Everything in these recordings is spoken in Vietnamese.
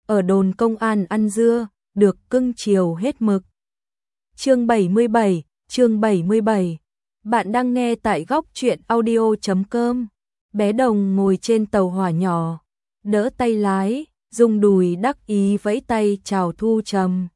ở đồn công an ăn dưa, được cưng chiều hết mực. Chương 77. Bạn đang nghe tại góc truyện audio.com. Bé Đồng ngồi trên tàu hỏa nhỏ, đỡ tay lái, dùng đùi đắc ý vẫy tay chào Thu Trầm.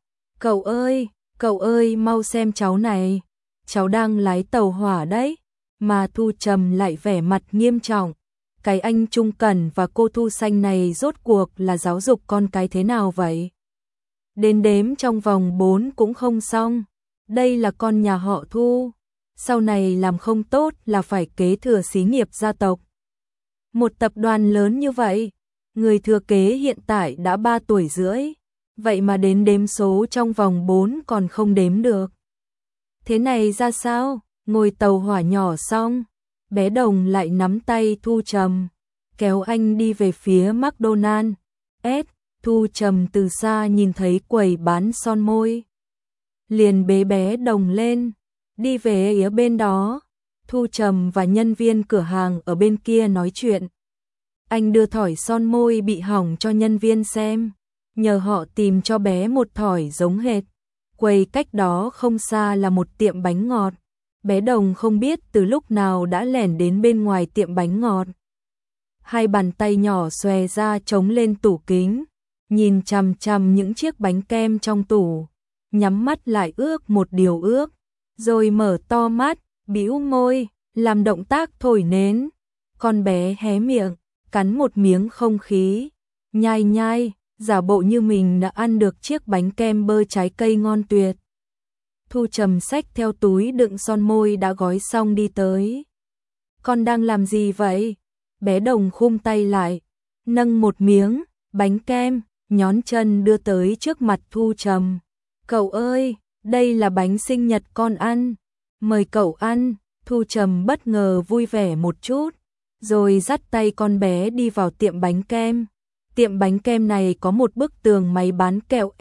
Cậu ơi, mau xem cháu này, cháu đang lái tàu hỏa đấy. Mà Thu Trầm lại vẻ mặt nghiêm trọng. Cái anh Trung Cẩn và cô Thu Xanh này rốt cuộc là giáo dục con cái thế nào vậy? Đến đếm trong vòng 4 cũng không xong. Đây là con nhà họ Thu, sau này làm không tốt là phải kế thừa xí nghiệp gia tộc. Một tập đoàn lớn như vậy, người thừa kế hiện tại đã 3 tuổi rưỡi, vậy mà đến đếm số trong vòng 4 còn không đếm được. Thế này ra sao? Ngồi tàu hỏa nhỏ xong, bé Đồng lại nắm tay Thu Trầm, kéo anh đi về phía McDonald's. Thu Trầm từ xa nhìn thấy quầy bán son môi, liền bế bé Đồng lên, đi về phía bên đó. Thu Trầm và nhân viên cửa hàng ở bên kia nói chuyện. Anh đưa thỏi son môi bị hỏng cho nhân viên xem, nhờ họ tìm cho bé một thỏi giống hệt. Quầy cách đó không xa là một tiệm bánh ngọt. Bé Đồng không biết từ lúc nào đã lẻn đến bên ngoài tiệm bánh ngọt. Hai bàn tay nhỏ xòe ra chống lên tủ kính, nhìn chằm chằm những chiếc bánh kem trong tủ, nhắm mắt lại ước một điều ước, rồi mở to mắt, bĩu môi, làm động tác thổi nến. Con bé hé miệng, cắn một miếng không khí, nhai, giả bộ như mình đã ăn được chiếc bánh kem bơ trái cây ngon tuyệt. Thu Trầm xách theo túi đựng son môi đã gói xong đi tới. Con đang làm gì vậy? Bé Đồng khum tay lại, nâng một miếng bánh kem, nhón chân đưa tới trước mặt Thu Trầm. Cậu ơi, đây là bánh sinh nhật con ăn, mời cậu ăn. Thu Trầm bất ngờ vui vẻ một chút, rồi dắt tay con bé đi vào tiệm bánh kem. Tiệm bánh kem này có một bức tường máy bán kẹo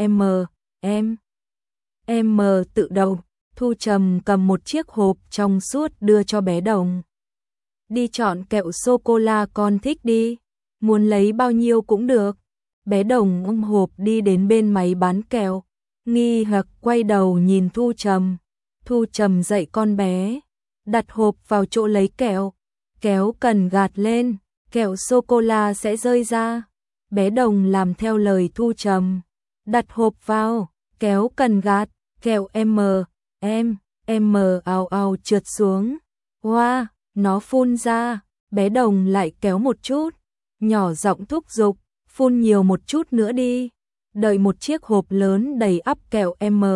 M tự đầu. Thu Trầm cầm một chiếc hộp trong suốt đưa cho bé Đồng. Đi chọn kẹo sô-cô-la con thích đi, muốn lấy bao nhiêu cũng được. Bé Đồng ôm hộp đi đến bên máy bán kẹo, nghi hoặc quay đầu nhìn Thu Trầm. Thu Trầm dạy con bé, đặt hộp vào chỗ lấy kẹo, kéo cần gạt lên, kẹo sô-cô-la sẽ rơi ra. Bé Đồng làm theo lời Thu Trầm, đặt hộp vào, kéo cần gạt, kẹo M ào trượt xuống. Hoa, nó phun ra. Bé Đồng lại kéo một chút, nhỏ giọng thúc giục, phun nhiều một chút nữa đi. Đợi một chiếc hộp lớn đầy ắp kẹo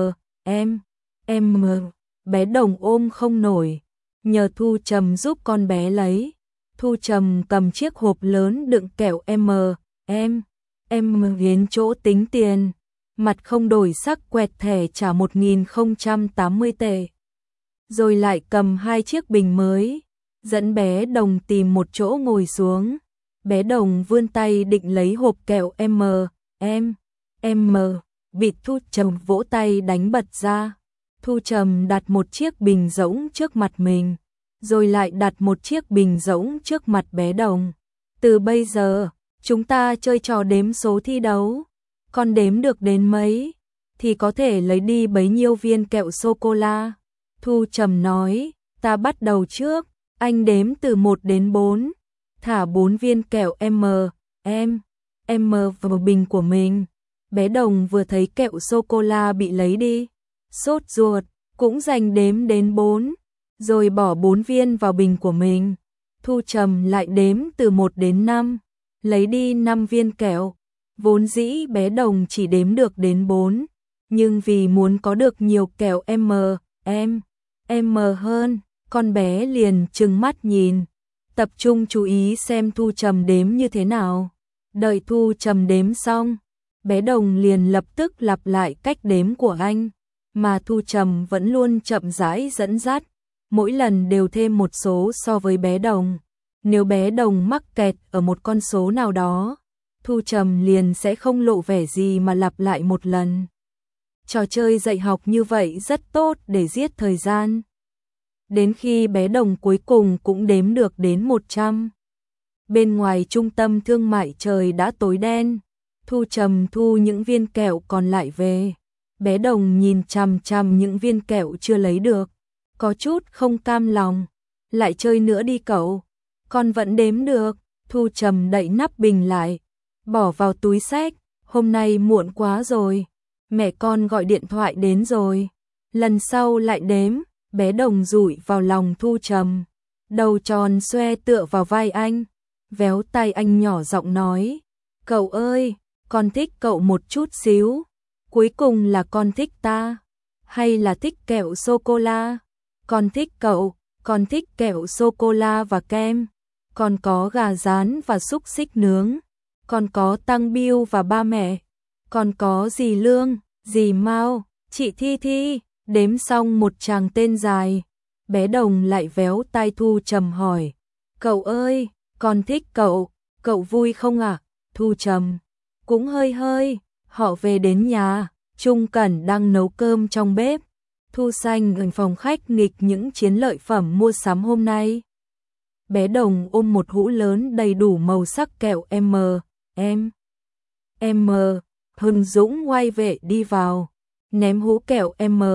M. Bé Đồng ôm không nổi, nhờ Thu Trầm giúp con bé lấy. Thu Trầm cầm chiếc hộp lớn đựng kẹo M đến chỗ tính tiền, mặt không đổi sắc quẹt thẻ trả 1080 tệ. Rồi lại cầm 2 chiếc bình mới, dẫn bé Đồng tìm một chỗ ngồi xuống. Bé Đồng vươn tay định lấy hộp kẹo M, bị Thu Trầm vỗ tay đánh bật ra. Thu Trầm đặt một chiếc bình rỗng trước mặt mình, rồi lại đặt một chiếc bình rỗng trước mặt bé Đồng. Từ bây giờ, chúng ta chơi trò đếm số thi đấu. Con đếm được đến mấy thì có thể lấy đi bấy nhiêu viên kẹo sô-cô-la. Thu Trầm nói, ta bắt đầu trước, anh đếm từ 1 đến 4, thả 4 viên kẹo M vào bình của mình. Bé Đồng vừa thấy kẹo sô-cô-la bị lấy đi, sốt ruột, cũng giành đếm đến 4, rồi bỏ 4 viên vào bình của mình. Thu Trầm lại đếm từ 1 đến 5, lấy đi 5 viên kẹo. Vốn dĩ bé Đồng chỉ đếm được đến 4, nhưng vì muốn có được nhiều kẹo M hơn, con bé liền trừng mắt nhìn, tập trung chú ý xem Thu Trầm đếm như thế nào. Đợi Thu Trầm đếm xong, bé Đồng liền lập tức lặp lại cách đếm của anh, mà Thu Trầm vẫn luôn chậm rãi dẫn dắt, mỗi lần đều thêm một số so với bé Đồng. Nếu bé Đồng mắc kẹt ở một con số nào đó, Thu Trầm liền sẽ không lộ vẻ gì mà lặp lại một lần. Trò chơi dạy học như vậy rất tốt để giết thời gian. Đến khi bé Đồng cuối cùng cũng đếm được đến 100. Bên ngoài trung tâm thương mại trời đã tối đen, Thu Trầm thu những viên kẹo còn lại về. Bé Đồng nhìn chằm chằm những viên kẹo chưa lấy được, có chút không cam lòng. Lại chơi nữa đi cậu, con vẫn đếm được. Thu Trầm đậy nắp bình lại, bỏ vào túi xách. Hôm nay muộn quá rồi, mẹ con gọi điện thoại đến rồi, lần sau lại đếm. Bé Đồng dụi vào lòng Thu Trầm, đầu tròn xoe tựa vào vai anh, véo tay anh nhỏ giọng nói, cậu ơi, con thích cậu một chút xíu, cuối cùng là con thích ta, hay là thích kẹo sô-cô-la? Con thích cậu, con thích kẹo sô-cô-la và kem, còn có gà rán và xúc xích nướng, còn có Tăng Biêu và ba mẹ, còn có dì Lương, dì Mao, chị Thi Thi. Đếm xong một tràng tên dài, bé Đồng lại véo tai Thu Trầm hỏi, cậu ơi, con thích cậu, cậu vui không ạ? Thu Trầm cũng hơi hơi. Họ về đến nhà, Trung Cẩn đang nấu cơm trong bếp. Thu Xanh ở phòng khách nghịch những chiến lợi phẩm mua sắm hôm nay. Bé Đồng ôm một hũ lớn đầy đủ màu sắc kẹo M. Hưng Dũng quay về đi vào, ném hũ kẹo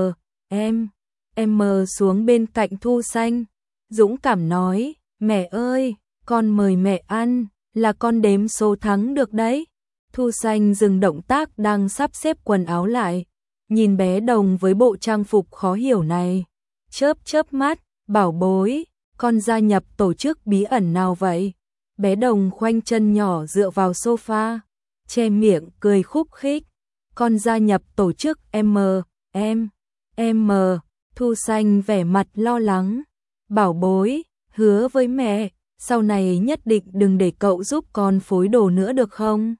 M xuống bên cạnh Thu Xanh. Dũng cảm nói, mẹ ơi, con mời mẹ ăn, là con đếm số thắng được đấy. Thu Xanh dừng động tác đang sắp xếp quần áo lại, nhìn bé Đồng với bộ trang phục khó hiểu này, chớp chớp mắt, bảo bối, con gia nhập tổ chức bí ẩn nào vậy? Bé Đồng khoanh chân nhỏ dựa vào sofa, che miệng cười khúc khích, con gia nhập tổ chức M. Thu Xanh vẻ mặt lo lắng, bảo bối, hứa với mẹ, sau này nhất định đừng để cậu giúp con phối đồ nữa được không?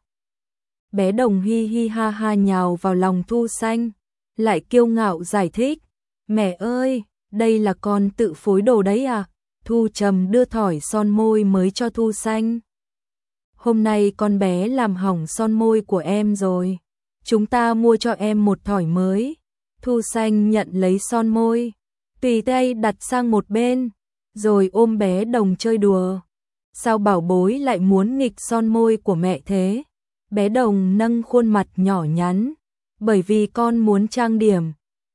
Bé Đồng hi hi ha ha nhào vào lòng Thu Xanh, lại kiêu ngạo giải thích, mẹ ơi, đây là con tự phối đồ đấy à? Thu Trầm đưa thỏi son môi mới cho Thu Xanh. Hôm nay con bé làm hỏng son môi của em rồi, chúng ta mua cho em một thỏi mới. Thu Xanh nhận lấy son môi, tùy tay đặt sang một bên, rồi ôm bé Đồng chơi đùa. Sao bảo bối lại muốn nghịch son môi của mẹ thế? Bé Đồng nâng khuôn mặt nhỏ nhắn, bởi vì con muốn trang điểm.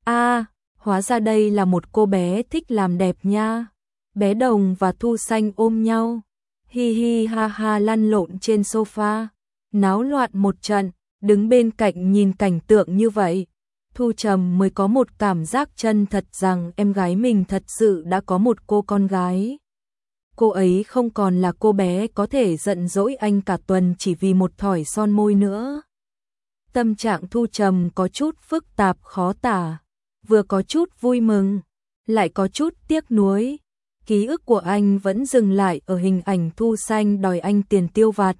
Hóa ra đây là một cô bé thích làm đẹp nha. Bé Đồng và Thu Xanh ôm nhau, hi hi ha ha lăn lộn trên sofa, náo loạn một trận. Đứng bên cạnh nhìn cảnh tượng như vậy, Thu Trầm mới có một cảm giác chân thật rằng em gái mình thật sự đã có một cô con gái. Cô ấy không còn là cô bé có thể giận dỗi anh cả tuần chỉ vì một thỏi son môi nữa. Tâm trạng Thu Trầm có chút phức tạp khó tả, vừa có chút vui mừng, lại có chút tiếc nuối. Ký ức của anh vẫn dừng lại ở hình ảnh Thu Xanh đòi anh tiền tiêu vặt.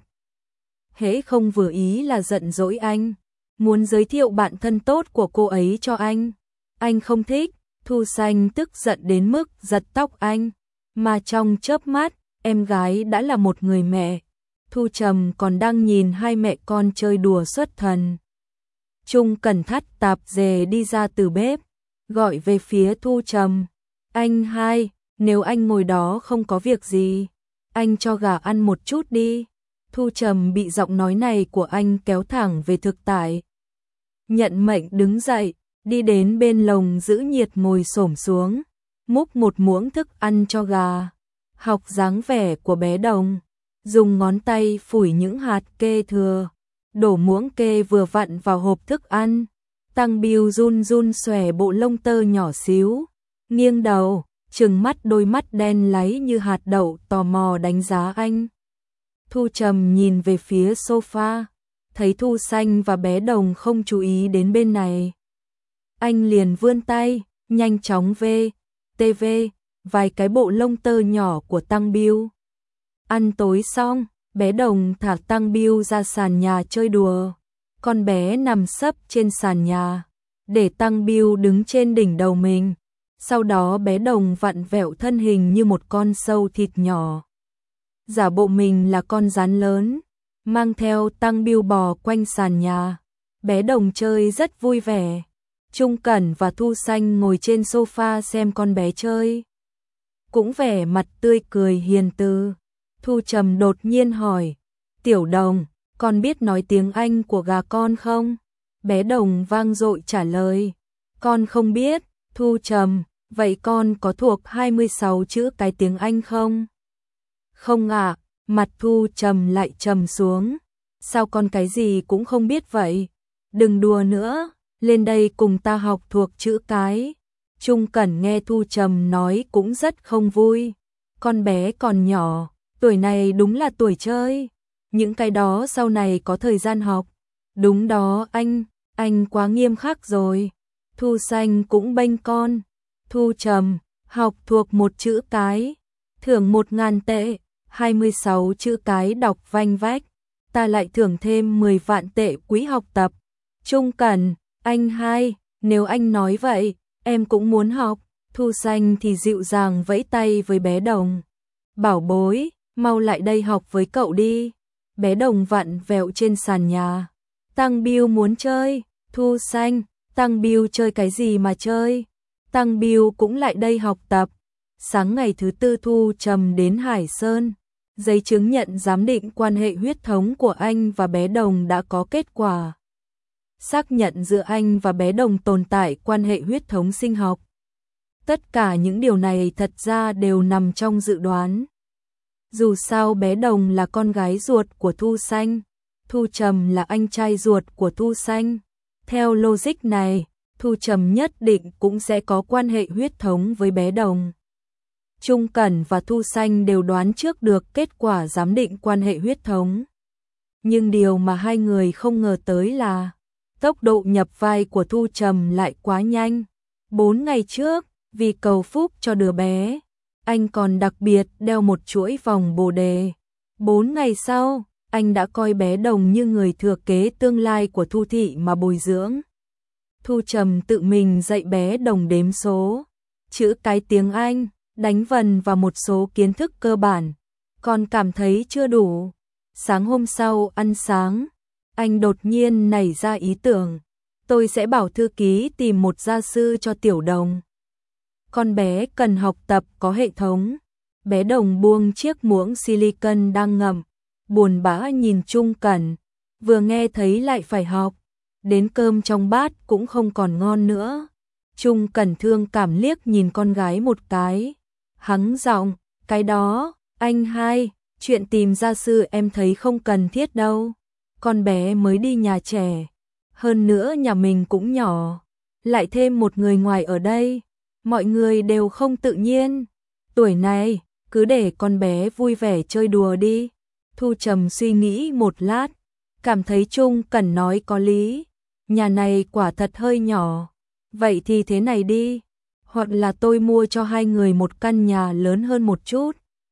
Hễ không vừa ý là giận dỗi anh, muốn giới thiệu bạn thân tốt của cô ấy cho anh. Anh không thích, Thu Xanh tức giận đến mức giật tóc anh, mà trong chớp mắt, em gái đã là một người mẹ. Thu Trầm còn đang nhìn hai mẹ con chơi đùa xuất thần. Trung Cẩn thắt tạp dề đi ra từ bếp, gọi về phía Thu Trầm, anh hai, nếu anh ngồi đó không có việc gì, anh cho gà ăn một chút đi. Thu Trầm bị giọng nói này của anh kéo thẳng về thực tại. Nhận mệnh đứng dậy, đi đến bên lồng giữ nhiệt ngồi xổm xuống, múc một muỗng thức ăn cho gà. Học dáng vẻ của bé Đồng, dùng ngón tay phủi những hạt kê thừa, đổ muỗng kê vừa vặn vào hộp thức ăn. Tăng Biêu run run xòe bộ lông tơ nhỏ xíu, nghiêng đầu, trừng mắt đôi mắt đen láy như hạt đậu tò mò đánh giá anh. Thu Trầm nhìn về phía sofa, thấy Thu Xanh và bé Đồng không chú ý đến bên này. Anh liền vươn tay, nhanh chóng TV, vài cái bộ lông tơ nhỏ của Tăng Biêu. Ăn tối xong, bé Đồng thả Tăng Biêu ra sàn nhà chơi đùa. Con bé nằm sấp trên sàn nhà, để Tăng Biêu đứng trên đỉnh đầu mình. Sau đó bé Đồng vặn vẹo thân hình như một con sâu thịt nhỏ, giả bộ mình là con rắn lớn, mang theo Tăng Biêu bò quanh sàn nhà. Bé Đồng chơi rất vui vẻ. Trung Cẩn và Thu Xanh ngồi trên sofa xem con bé chơi, cũng vẻ mặt tươi cười hiền từ. Thu Trầm đột nhiên hỏi, Tiểu Đồng, con biết nói tiếng Anh của gà con không? Bé Đồng vang dội trả lời, con không biết. Thu trầm, vậy con có thuộc 26 chữ cái tiếng Anh không? Không ạ. Mặt Thu trầm lại trầm xuống. Sao con cái gì cũng không biết vậy? Đừng đùa nữa, lên đây cùng ta học thuộc chữ cái. Trung Cẩn nghe Thu trầm nói cũng rất không vui. Con bé còn nhỏ, tuổi này đúng là tuổi chơi. Những cái đó sau này có thời gian học. Đúng đó anh quá nghiêm khắc rồi. Thu Xanh cũng bênh con. Thu trầm, học thuộc một chữ cái, thưởng 1.000 tệ, 26 chữ cái đọc vanh vách, ta lại thưởng thêm 10 vạn tệ quỹ học tập. Trung Cẩn, anh hai, nếu anh nói vậy, em cũng muốn học. Thu Xanh thì dịu dàng vẫy tay với bé Đồng. Bảo bối, mau lại đây học với cậu đi. Bé Đồng vặn vẹo trên sàn nhà. Tăng Biêu muốn chơi. Thu Xanh, Tăng Biêu chơi cái gì mà chơi? Tăng Biêu cũng lại đây học tập. Sáng ngày thứ tư Thu trầm đến Hải Sơn. Giấy chứng nhận giám định quan hệ huyết thống của anh và bé Đồng đã có kết quả. Xác nhận giữa anh và bé Đồng tồn tại quan hệ huyết thống sinh học. Tất cả những điều này thật ra đều nằm trong dự đoán. Dù sao bé Đồng là con gái ruột của Thu Xanh, Thu Trầm là anh trai ruột của Thu Xanh. Theo logic này, Thu Trầm nhất định cũng sẽ có quan hệ huyết thống với bé Đồng. Trung Cẩn và Thu Xanh đều đoán trước được kết quả giám định quan hệ huyết thống. Nhưng điều mà hai người không ngờ tới là tốc độ nhập vai của Thu Trầm lại quá nhanh. 4 ngày trước, vì cầu phúc cho đứa bé, anh còn đặc biệt đeo một chuỗi vòng bồ đề. 4 ngày sau, anh đã coi bé Đồng như người thừa kế tương lai của Thu thị mà bồi dưỡng. Thu Trầm tự mình dạy bé Đồng đếm số, chữ cái tiếng Anh, đánh vần và một số kiến thức cơ bản. Còn cảm thấy chưa đủ. Sáng hôm sau ăn sáng, anh đột nhiên nảy ra ý tưởng. Tôi sẽ bảo thư ký tìm một gia sư cho Tiểu Đồng. Con bé cần học tập có hệ thống. Bé Đồng buông chiếc muỗng silicon đang ngậm, buồn bã nhìn Trung Cẩn. Vừa nghe thấy lại phải học, đến cơm trong bát cũng không còn ngon nữa. Trung Cẩn thương cảm liếc nhìn con gái một cái. Hắng giọng, cái đó, anh hai, chuyện tìm gia sư em thấy không cần thiết đâu. Con bé mới đi nhà trẻ. Hơn nữa nhà mình cũng nhỏ. Lại thêm một người ngoài ở đây. Mọi người đều không tự nhiên. Tuổi này, cứ để con bé vui vẻ chơi đùa đi. Thu Trầm suy nghĩ một lát. Cảm thấy Trung Cẩn nói có lý. Nhà này quả thật hơi nhỏ. Vậy thì thế này đi. Hoặc là tôi mua cho hai người một căn nhà lớn hơn một chút.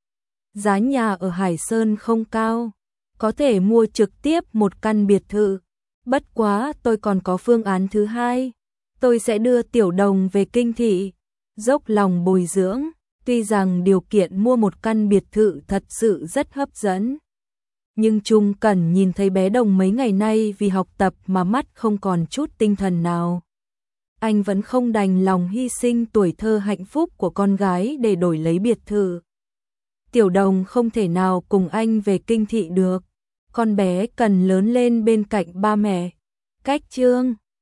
Giá nhà ở Hải Sơn không cao. Có thể mua trực tiếp một căn biệt thự. Bất quá tôi còn có phương án thứ hai. Tôi sẽ đưa Tiểu Đồng về kinh thị. Dốc lòng bồi dưỡng. Tuy rằng điều kiện mua một căn biệt thự thật sự rất hấp dẫn. Nhưng Trung Cẩn nhìn thấy bé Đồng mấy ngày nay vì học tập mà mắt không còn chút tinh thần nào. Anh vẫn không đành lòng hy sinh tuổi thơ hạnh phúc của con gái để đổi lấy biệt thự. Tiểu Đồng không thể nào cùng anh về kinh thị được. Con bé cần lớn lên bên cạnh ba mẹ. Cách chương